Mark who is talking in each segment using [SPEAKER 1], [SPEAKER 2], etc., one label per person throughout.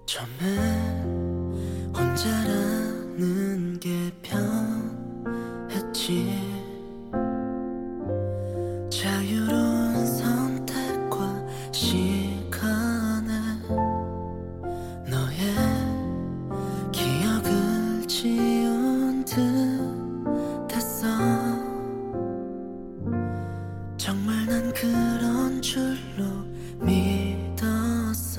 [SPEAKER 1] 처음엔 혼자라는 게 편했지. 자유로운 선택과 시간에 너의 기억을 지운 듯 했어. 정말 난 그런 줄로 믿었어.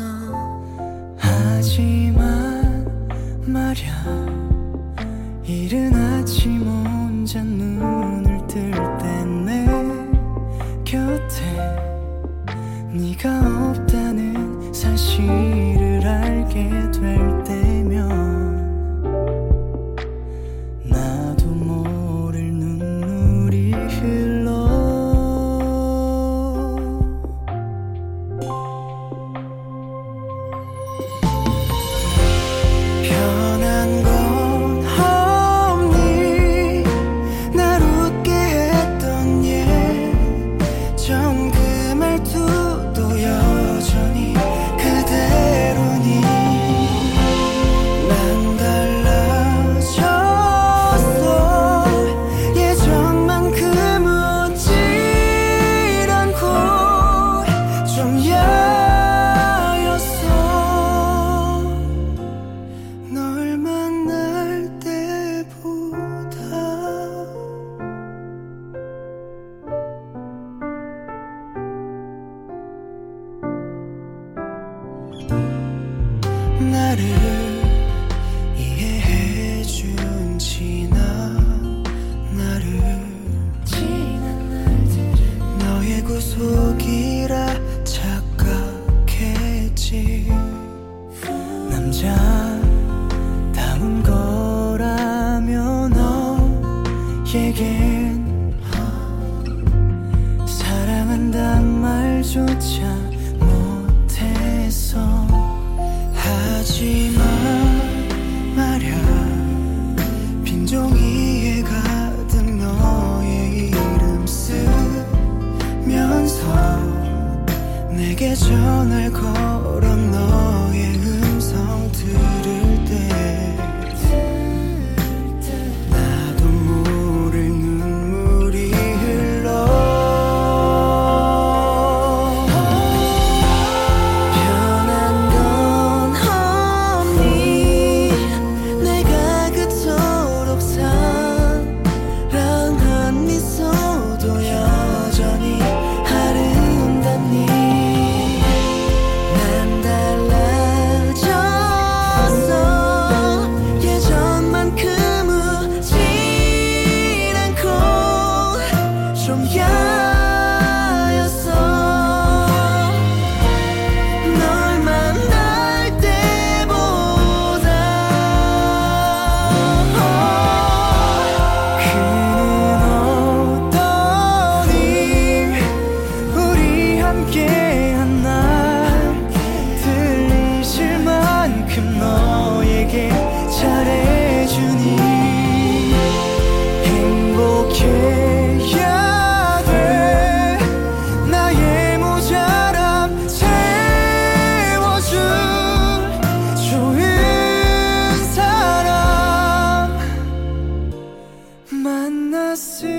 [SPEAKER 1] 하지만 말야, 이른 아침 혼자 눈을 뜰 때 내 곁에 네가 없다는 사실을 알게 될 때면 나도 모를 눈물이 흘러. 변한 건 없니? 날 웃게 했던 예전 그 말투도 여전히 그대로니. 난 달라졌어. 예전만큼 웃질 않고 좀 야였어. 널 만날 때보다. 나를 이해해준 지난 날들을 너의 구속이라 착각했지. 남자다운 거라며 너에겐 사랑한단 말조차 못했어. 하지만 말야, 빈종이에 가득 너의 이름 쓰면서 내게 전화를 걸어 너의 음성 들을 때 나도 모를 눈물이 흘러. 변한 건 없니? 내가 그토록 사랑한 미소도 여전히 아름답니. 난 달라졌어. 예전만큼 웃질 않고 좀 야였어. 널 만날 때보다. 그는 어떠니? 우리 함께한 날 들리실 만큼 너에게 잘해주니. 행복해야 돼. 나의 모자람 채워줄 좋은 사람 만났으니.